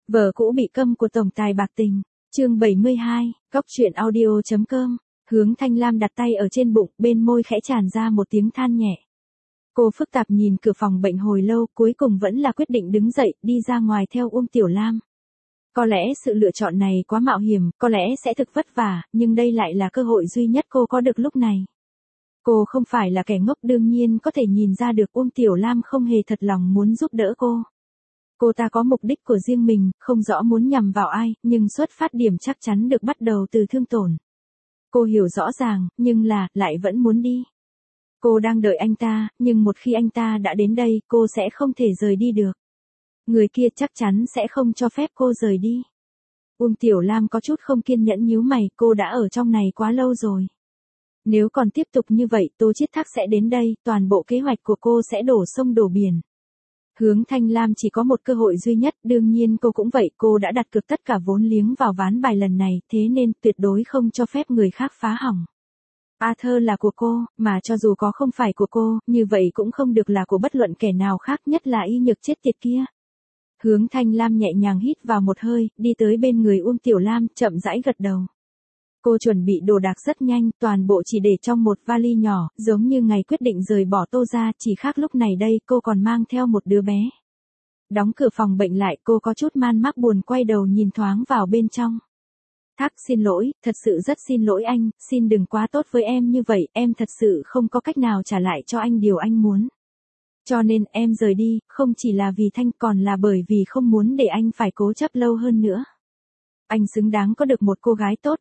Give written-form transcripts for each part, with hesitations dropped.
Vợ cũ bị câm của tổng tài bạc tình. Chương 72, Góc truyện audio.com. Hướng Thanh Lam đặt tay ở trên bụng, bên môi khẽ tràn ra một tiếng than nhẹ. Cô phức tạp nhìn cửa phòng bệnh hồi lâu, cuối cùng vẫn là quyết định đứng dậy, đi ra ngoài theo Tiểu Lam. Có lẽ sự lựa chọn này quá mạo hiểm, có lẽ sẽ thực vất vả, nhưng đây lại là cơ hội duy nhất cô có được lúc này. Cô không phải là kẻ ngốc, đương nhiên có thể nhìn ra được Tiểu Lam không hề thật lòng muốn giúp đỡ cô. Cô ta có mục đích của riêng mình, không rõ muốn nhằm vào ai, nhưng xuất phát điểm chắc chắn được bắt đầu từ thương tổn. Cô hiểu rõ ràng, nhưng lại vẫn muốn đi. Cô đang đợi anh ta, nhưng một khi anh ta đã đến đây, cô sẽ không thể rời đi được. Người kia chắc chắn sẽ không cho phép cô rời đi. Tiểu Lam có chút không kiên nhẫn nhíu mày, cô đã ở trong này quá lâu rồi. Nếu còn tiếp tục như vậy, Tô Chiết Thác sẽ đến đây, toàn bộ kế hoạch của cô sẽ đổ sông đổ biển. Hướng Thanh Lam chỉ có một cơ hội duy nhất, đương nhiên cô cũng vậy, cô đã đặt cược tất cả vốn liếng vào ván bài lần này, thế nên tuyệt đối không cho phép người khác phá hỏng. Arthur là của cô, mà cho dù có không phải của cô, như vậy cũng không được là của bất luận kẻ nào khác, nhất là y nhược chết tiệt kia. Hướng Thanh Lam nhẹ nhàng hít vào một hơi, đi tới bên người Tiểu Lam, chậm rãi gật đầu. Cô chuẩn bị đồ đạc rất nhanh, toàn bộ chỉ để trong một vali nhỏ, giống như ngày quyết định rời bỏ Tô ra, chỉ khác lúc này đây cô còn mang theo một đứa bé. Đóng cửa phòng bệnh lại, cô có chút man mác buồn quay đầu nhìn thoáng vào bên trong. Thác, xin lỗi, thật sự rất xin lỗi anh, xin đừng quá tốt với em như vậy, em thật sự không có cách nào trả lại cho anh điều anh muốn. Cho nên em rời đi, không chỉ là vì Thanh còn là bởi vì không muốn để anh phải cố chấp lâu hơn nữa. Anh xứng đáng có được một cô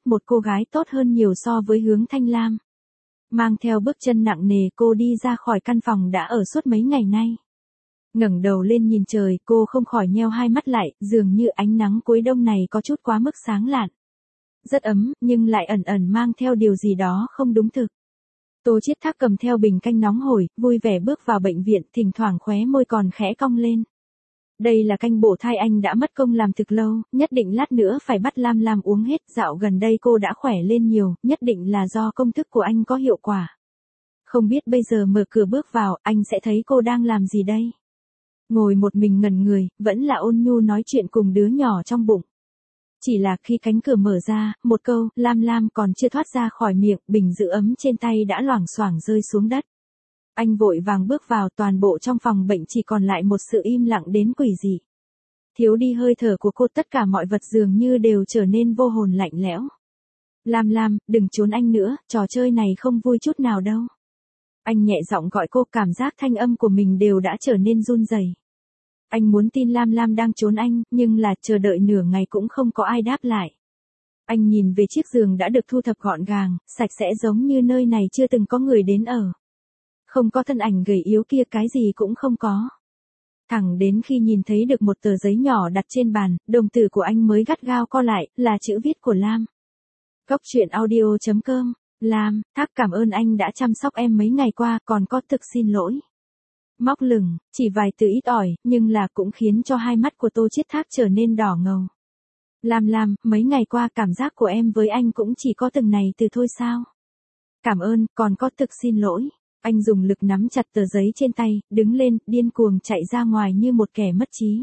gái tốt hơn nhiều so với Hướng Thanh Lam. Mang theo bước chân nặng nề cô đi ra khỏi căn phòng đã ở suốt mấy ngày nay. Ngẩng đầu lên nhìn trời, cô không khỏi nheo hai mắt lại, dường như ánh nắng cuối đông này có chút quá mức sáng lạn. Rất ấm, nhưng lại ẩn ẩn mang theo điều gì đó không đúng thực. Tô Chiết Thác cầm theo bình canh nóng hổi, vui vẻ bước vào bệnh viện, thỉnh thoảng khóe môi còn khẽ cong lên. Đây là canh bổ thai anh đã mất công làm thực lâu, nhất định lát nữa phải bắt Lam Lam uống hết, dạo gần đây cô đã khỏe lên nhiều, nhất định là do công thức của anh có hiệu quả. Không biết bây giờ mở cửa bước vào, anh sẽ thấy cô đang làm gì đây? Ngồi một mình ngẩn người, vẫn là Ôn Nhu nói chuyện cùng đứa nhỏ trong bụng. Chỉ là khi cánh cửa mở ra, một câu, Lam Lam còn chưa thoát ra khỏi miệng, bình giữ ấm trên tay đã loảng xoảng rơi xuống đất. Anh vội vàng bước vào, toàn bộ trong phòng bệnh chỉ còn lại một sự im lặng đến quỷ dị. Thiếu đi hơi thở của cô, tất cả mọi vật dường như đều trở nên vô hồn lạnh lẽo. Lam Lam, đừng trốn anh nữa, trò chơi này không vui chút nào đâu. Anh nhẹ giọng gọi cô, cảm giác thanh âm của mình đều đã trở nên run rẩy. Anh muốn tin Lam Lam đang trốn anh, nhưng là chờ đợi nửa ngày cũng không có ai đáp lại. Anh nhìn về chiếc giường đã được thu thập gọn gàng, sạch sẽ giống như nơi này chưa từng có người đến ở. Không có thân ảnh gầy yếu kia, cái gì cũng không có. Thẳng đến khi nhìn thấy được một tờ giấy nhỏ đặt trên bàn, đồng tử của anh mới gắt gao co lại, là chữ viết của Lam. Góc truyện audio.com. Lam, Thác cảm ơn anh đã chăm sóc em mấy ngày qua, còn có thực xin lỗi. Móc lửng, chỉ vài từ ít ỏi, nhưng là cũng khiến cho hai mắt của Tô Chiết Thác trở nên đỏ ngầu. Lam, mấy ngày qua cảm giác của em với anh cũng chỉ có từng này từ thôi sao? Cảm ơn, còn có thực xin lỗi. Anh dùng lực nắm chặt tờ giấy trên tay, đứng lên, điên cuồng chạy ra ngoài như một kẻ mất trí.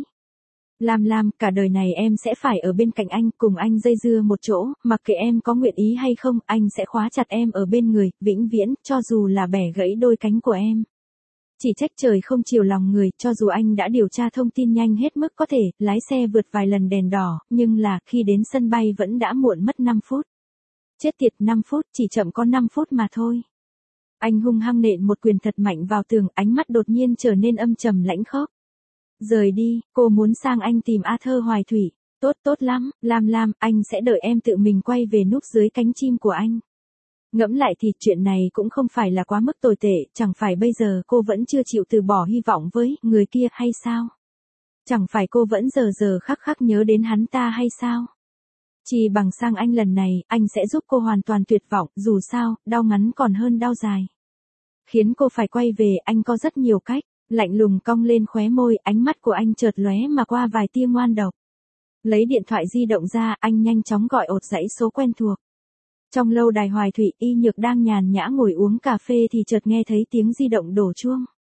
Lam, cả đời này em sẽ phải ở bên cạnh anh, cùng anh dây dưa một chỗ, mặc kệ em có nguyện ý hay không, anh sẽ khóa chặt em ở bên người, vĩnh viễn, cho dù là bẻ gãy đôi cánh của em. Chỉ trách trời không chiều lòng người, cho dù anh đã điều tra thông tin nhanh hết mức có thể, lái xe vượt vài lần đèn đỏ, nhưng là khi đến sân bay vẫn đã muộn mất 5 phút. Chết tiệt, 5 phút, chỉ chậm có 5 phút mà thôi. Anh hung hăng nện một quyền thật mạnh vào tường, ánh mắt đột nhiên trở nên âm trầm lãnh khốc. Rời đi, cô muốn sang anh tìm Arthur Hoài Thủy. Tốt lắm, Lam, anh sẽ đợi em tự mình quay về núp dưới cánh chim của anh. Ngẫm lại thì chuyện này cũng không phải là quá mức tồi tệ, chẳng phải bây giờ cô vẫn chưa chịu từ bỏ hy vọng với người kia hay sao? Chẳng phải cô vẫn giờ khắc nhớ đến hắn ta hay sao? Chỉ bằng sang anh lần này, anh sẽ giúp cô hoàn toàn tuyệt vọng, dù sao, đau ngắn còn hơn đau dài. Khiến cô phải quay về, anh có rất nhiều cách. Lạnh lùng cong lên khóe môi, ánh mắt của anh chợt lóe mà qua vài tia ngoan độc. Lấy điện thoại di động ra, anh nhanh chóng gọi dãy số quen thuộc. Trong lâu đài Hoài Thủy, Y Nhược đang nhàn nhã ngồi uống cà phê thì chợt nghe thấy tiếng di động đổ chuông.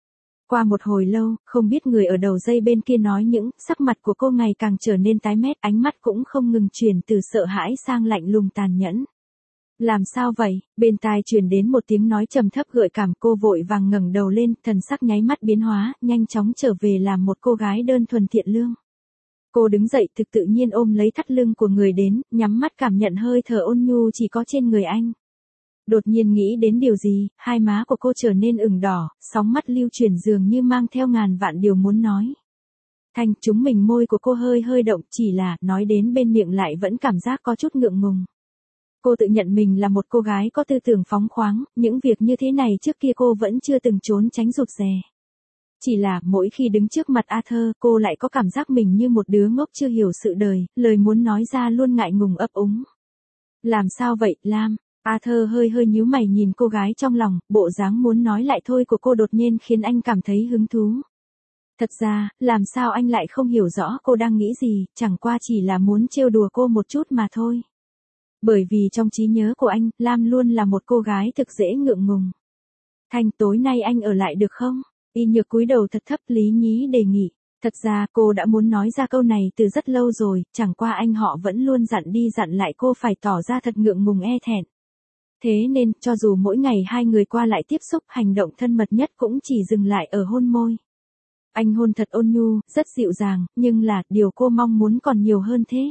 Qua một hồi lâu, không biết người ở đầu dây bên kia nói những, sắc mặt của cô ngày càng trở nên tái mét, ánh mắt cũng không ngừng chuyển từ sợ hãi sang lạnh lùng tàn nhẫn. Làm sao vậy? Bên tai truyền đến một tiếng nói trầm thấp gợi cảm, cô vội vàng ngẩng đầu lên, thần sắc nháy mắt biến hóa, nhanh chóng trở về làm một cô gái đơn thuần thiện lương. Cô đứng dậy thực tự nhiên ôm lấy thắt lưng của người đến, nhắm mắt cảm nhận hơi thở ôn nhu chỉ có trên người anh. Đột nhiên nghĩ đến điều gì, hai má của cô trở nên ửng đỏ, sóng mắt lưu chuyển dường như mang theo ngàn vạn điều muốn nói. Thanh chúng mình môi của cô hơi hơi động, chỉ là nói đến bên miệng lại vẫn cảm giác có chút ngượng ngùng. Cô tự nhận mình là một cô gái có tư tưởng phóng khoáng, những việc như thế này trước kia cô vẫn chưa từng trốn tránh rụt rè. Chỉ là mỗi khi đứng trước mặt Arthur, cô lại có cảm giác mình như một đứa ngốc chưa hiểu sự đời, lời muốn nói ra luôn ngại ngùng ấp úng. Làm sao vậy, Lam? Arthur hơi hơi nhíu mày nhìn cô gái trong lòng, bộ dáng muốn nói lại thôi của cô đột nhiên khiến anh cảm thấy hứng thú. Thật ra, làm sao anh lại không hiểu rõ cô đang nghĩ gì, chẳng qua chỉ là muốn trêu đùa cô một chút mà thôi. Bởi vì trong trí nhớ của anh, Lam luôn là một cô gái thực dễ ngượng ngùng. Thanh, tối nay anh ở lại được không? Y Nhược cúi đầu thật thấp, lý nhí đề nghị. Thật ra cô đã muốn nói ra câu này từ rất lâu rồi, chẳng qua anh họ vẫn luôn dặn đi dặn lại cô phải tỏ ra thật ngượng ngùng e thẹn. Thế nên, cho dù mỗi ngày hai người qua lại tiếp xúc, hành động thân mật nhất cũng chỉ dừng lại ở hôn môi. Anh hôn thật ôn nhu, rất dịu dàng, nhưng là, điều cô mong muốn còn nhiều hơn thế.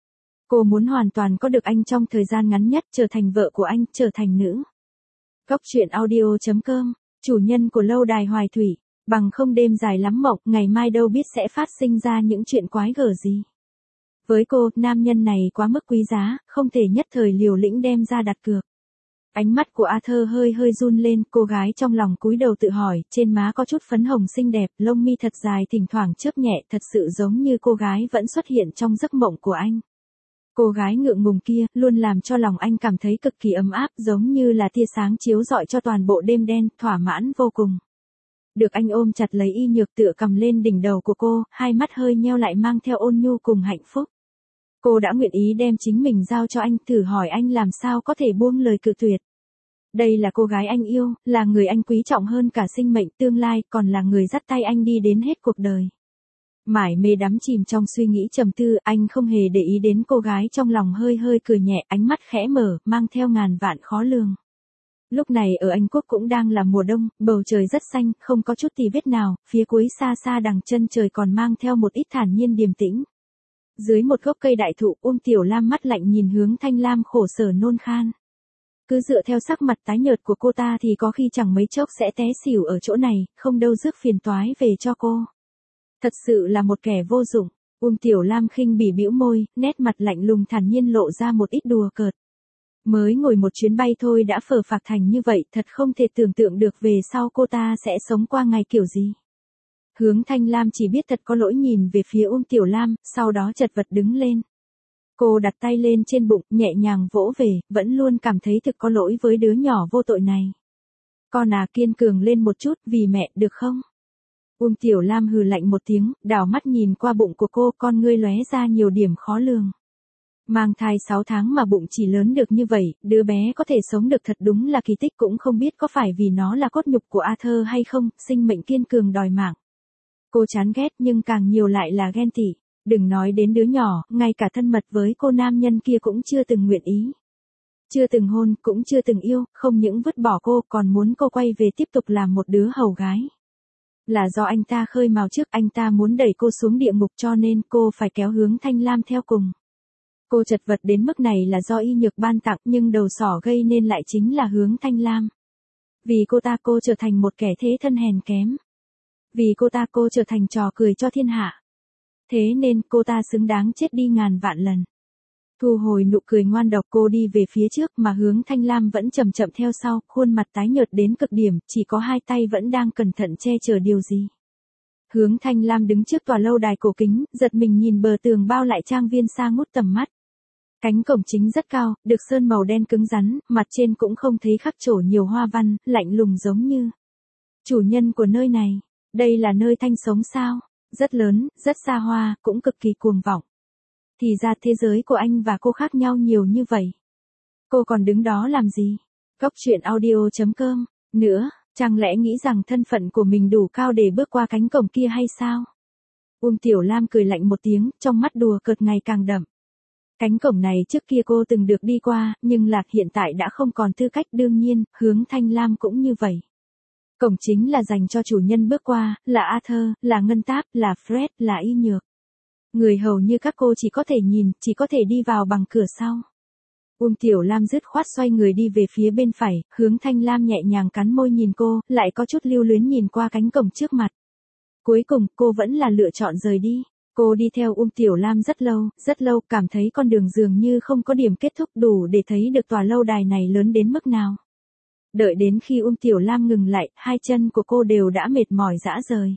Cô muốn hoàn toàn có được anh trong thời gian ngắn nhất, trở thành vợ của anh, trở thành nữ. Góc truyện audio.com, chủ nhân của lâu đài Hoài Thủy, bằng không đêm dài lắm mộng, ngày mai đâu biết sẽ phát sinh ra những chuyện quái gở gì. Với cô, nam nhân này quá mức quý giá, không thể nhất thời liều lĩnh đem ra đặt cược. Ánh mắt của Arthur hơi hơi run lên, cô gái trong lòng cúi đầu tự hỏi, trên má có chút phấn hồng xinh đẹp, lông mi thật dài thỉnh thoảng chớp nhẹ, thật sự giống như cô gái vẫn xuất hiện trong giấc mộng của anh. Cô gái ngượng ngùng kia, luôn làm cho lòng anh cảm thấy cực kỳ ấm áp, giống như là tia sáng chiếu rọi cho toàn bộ đêm đen, thỏa mãn vô cùng. Được anh ôm chặt lấy Y Nhược tựa cầm lên đỉnh đầu của cô, hai mắt hơi nheo lại mang theo ôn nhu cùng hạnh phúc. Cô đã nguyện ý đem chính mình giao cho anh, thử hỏi anh làm sao có thể buông lời cự tuyệt. Đây là cô gái anh yêu, là người anh quý trọng hơn cả sinh mệnh tương lai, còn là người dắt tay anh đi đến hết cuộc đời. Mải mê đắm chìm trong suy nghĩ trầm tư, anh không hề để ý đến cô gái trong lòng hơi hơi cười nhẹ, ánh mắt khẽ mở, mang theo ngàn vạn khó lường. Lúc này ở Anh Quốc cũng đang là mùa đông, bầu trời rất xanh, không có chút tì vết nào, phía cuối xa xa đằng chân trời còn mang theo một ít thản nhiên điềm tĩnh. Dưới một gốc cây đại thụ, Tiểu Lam mắt lạnh nhìn hướng Thanh Lam khổ sở nôn khan. Cứ dựa theo sắc mặt tái nhợt của cô ta thì có khi chẳng mấy chốc sẽ té xỉu ở chỗ này, không đâu rước phiền toái về cho cô. Thật sự là một kẻ vô dụng. Tiểu Lam khinh bỉ bĩu môi, nét mặt lạnh lùng thản nhiên lộ ra một ít đùa cợt. Mới ngồi một chuyến bay thôi đã phờ phạc thành như vậy, thật không thể tưởng tượng được về sau cô ta sẽ sống qua ngày kiểu gì. Hướng Thanh Lam chỉ biết thật có lỗi nhìn về phía Tiểu Lam, sau đó chật vật đứng lên. Cô đặt tay lên trên bụng, nhẹ nhàng vỗ về, vẫn luôn cảm thấy thực có lỗi với đứa nhỏ vô tội này. Con kiên cường lên một chút, vì mẹ, được không? Tiểu Lam hừ lạnh một tiếng, đảo mắt nhìn qua bụng của cô, con ngươi lóe ra nhiều điểm khó lường. Mang thai 6 tháng mà bụng chỉ lớn được như vậy, đứa bé có thể sống được thật đúng là kỳ tích, cũng không biết có phải vì nó là cốt nhục của Arthur hay không, sinh mệnh kiên cường đòi mạng. Cô chán ghét nhưng càng nhiều lại là ghen tị. Đừng nói đến đứa nhỏ, ngay cả thân mật với cô nam nhân kia cũng chưa từng nguyện ý. Chưa từng hôn, cũng chưa từng yêu, không những vứt bỏ cô còn muốn cô quay về tiếp tục làm một đứa hầu gái. Là do anh ta khơi mào trước, anh ta muốn đẩy cô xuống địa ngục cho nên cô phải kéo Hướng Thanh Lam theo cùng. Cô chật vật đến mức này là do Y Nhược ban tặng, nhưng đầu sỏ gây nên lại chính là Hướng Thanh Lam. Vì cô ta cô trở thành một kẻ thế thân hèn kém. Vì cô ta cô trở thành trò cười cho thiên hạ. Thế nên cô ta xứng đáng chết đi ngàn vạn lần. Thu hồi nụ cười ngoan độc, cô đi về phía trước mà Hướng Thanh Lam vẫn chậm chậm theo sau, khuôn mặt tái nhợt đến cực điểm, chỉ có hai tay vẫn đang cẩn thận che chở điều gì. Hướng Thanh Lam đứng trước tòa lâu đài cổ kính, giật mình nhìn bờ tường bao lại trang viên xa ngút tầm mắt. Cánh cổng chính rất cao, được sơn màu đen cứng rắn, mặt trên cũng không thấy khắc trổ nhiều hoa văn, lạnh lùng giống như chủ nhân của nơi này. Đây là nơi Thanh sống sao? Rất lớn, rất xa hoa, cũng cực kỳ cuồng vọng. Thì ra thế giới của anh và cô khác nhau nhiều như vậy. Cô còn đứng đó làm gì? Góc truyện audio.com. Nữa, Chẳng lẽ nghĩ rằng thân phận của mình đủ cao để bước qua cánh cổng kia hay sao? Tiểu Lam cười lạnh một tiếng, trong mắt đùa cợt ngày càng đậm. Cánh cổng này trước kia cô từng được đi qua, nhưng Lạc hiện tại đã không còn tư cách, đương nhiên, Hướng Thanh Lam cũng như vậy. Cổng chính là dành cho chủ nhân bước qua, là Arthur, là Ngân Táp, là Fred, là Y Nhược. Người hầu như các cô chỉ có thể nhìn, chỉ có thể đi vào bằng cửa sau. Tiểu Lam dứt khoát xoay người đi về phía bên phải, Hướng Thanh Lam nhẹ nhàng cắn môi nhìn cô, lại có chút lưu luyến nhìn qua cánh cổng trước mặt. Cuối cùng, cô vẫn là lựa chọn rời đi. Cô đi theo Tiểu Lam rất lâu, cảm thấy con đường dường như không có điểm kết thúc đủ để thấy được tòa lâu đài này lớn đến mức nào. Đợi đến khi Tiểu Lam ngừng lại, hai chân của cô đều đã mệt mỏi rã rời.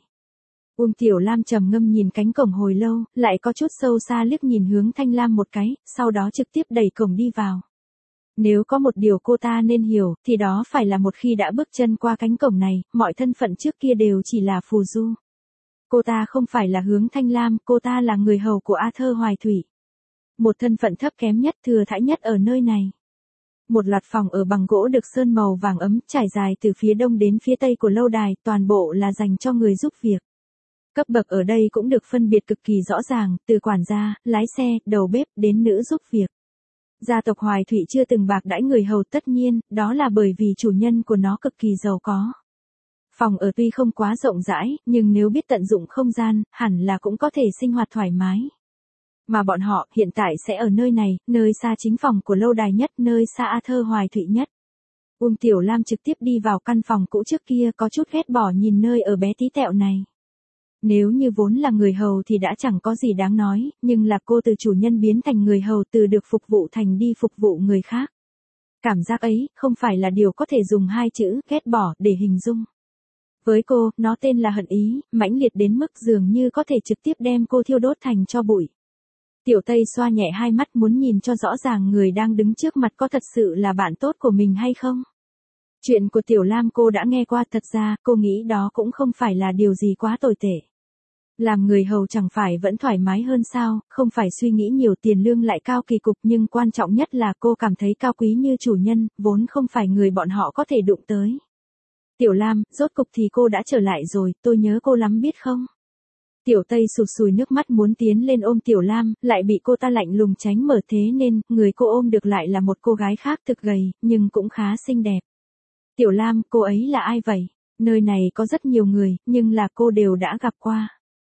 Tiểu Lam trầm ngâm nhìn cánh cổng hồi lâu, lại có chút sâu xa liếc nhìn Hướng Thanh Lam một cái, sau đó trực tiếp đẩy cổng đi vào. Nếu có một điều cô ta nên hiểu, thì đó phải là một khi đã bước chân qua cánh cổng này, mọi thân phận trước kia đều chỉ là phù du. Cô ta không phải là Hướng Thanh Lam, cô ta là người hầu của Arthur Hoài Thủy. Một thân phận thấp kém nhất, thừa thãi nhất ở nơi này. Một loạt phòng ở bằng gỗ được sơn màu vàng ấm, trải dài từ phía đông đến phía tây của lâu đài, toàn bộ là dành cho người giúp việc. Cấp bậc ở đây cũng được phân biệt cực kỳ rõ ràng, từ quản gia, lái xe, đầu bếp, đến nữ giúp việc. Gia tộc Hoài Thủy chưa từng bạc đãi người hầu, tất nhiên, đó là bởi vì chủ nhân của nó cực kỳ giàu có. Phòng ở tuy không quá rộng rãi, nhưng nếu biết tận dụng không gian, hẳn là cũng có thể sinh hoạt thoải mái. Mà bọn họ hiện tại sẽ ở nơi này, nơi xa chính phòng của lâu đài nhất, nơi xa Arthur Hoài Thụy nhất. Tiểu Lam trực tiếp đi vào căn phòng cũ trước kia, có chút ghét bỏ nhìn nơi ở bé tí tẹo này. Nếu như vốn là người hầu thì đã chẳng có gì đáng nói, nhưng là cô từ chủ nhân biến thành người hầu, từ được phục vụ thành đi phục vụ người khác. Cảm giác ấy, không phải là điều có thể dùng hai chữ, ghét bỏ, để hình dung. Với cô, nó tên là hận ý, mãnh liệt đến mức dường như có thể trực tiếp đem cô thiêu đốt thành tro bụi. Tiểu Tây xoa nhẹ hai mắt muốn nhìn cho rõ ràng người đang đứng trước mặt có thật sự là bạn tốt của mình hay không. Chuyện của Tiểu Lam cô đã nghe qua, thật ra cô nghĩ đó cũng không phải là điều gì quá tồi tệ. Làm người hầu chẳng phải vẫn thoải mái hơn sao, không phải suy nghĩ nhiều, tiền lương lại cao kỳ cục, nhưng quan trọng nhất là cô cảm thấy cao quý như chủ nhân, vốn không phải người bọn họ có thể đụng tới. Tiểu Lam, rốt cục thì cô đã trở lại rồi, tôi nhớ cô lắm biết không? Tiểu Tây sụt sùi nước mắt muốn tiến lên ôm Tiểu Lam, lại bị cô ta lạnh lùng tránh mở, thế nên, người cô ôm được lại là một cô gái khác thực gầy, nhưng cũng khá xinh đẹp. Tiểu Lam, cô ấy là ai vậy? Nơi này có rất nhiều người, nhưng là cô đều đã gặp qua.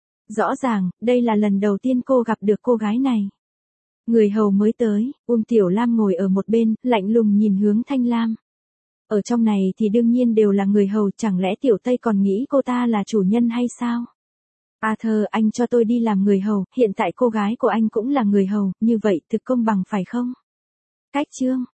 Rõ ràng, đây là lần đầu tiên cô gặp được cô gái này. Người hầu mới tới, Tiểu Lam ngồi ở một bên, lạnh lùng nhìn Hướng Thanh Lam. Ở trong này thì đương nhiên đều là người hầu, chẳng lẽ Tiểu Tây còn nghĩ cô ta là chủ nhân hay sao? Arthur, anh cho tôi đi làm người hầu, hiện tại cô gái của anh cũng là người hầu, như vậy thực công bằng phải không? Cách chương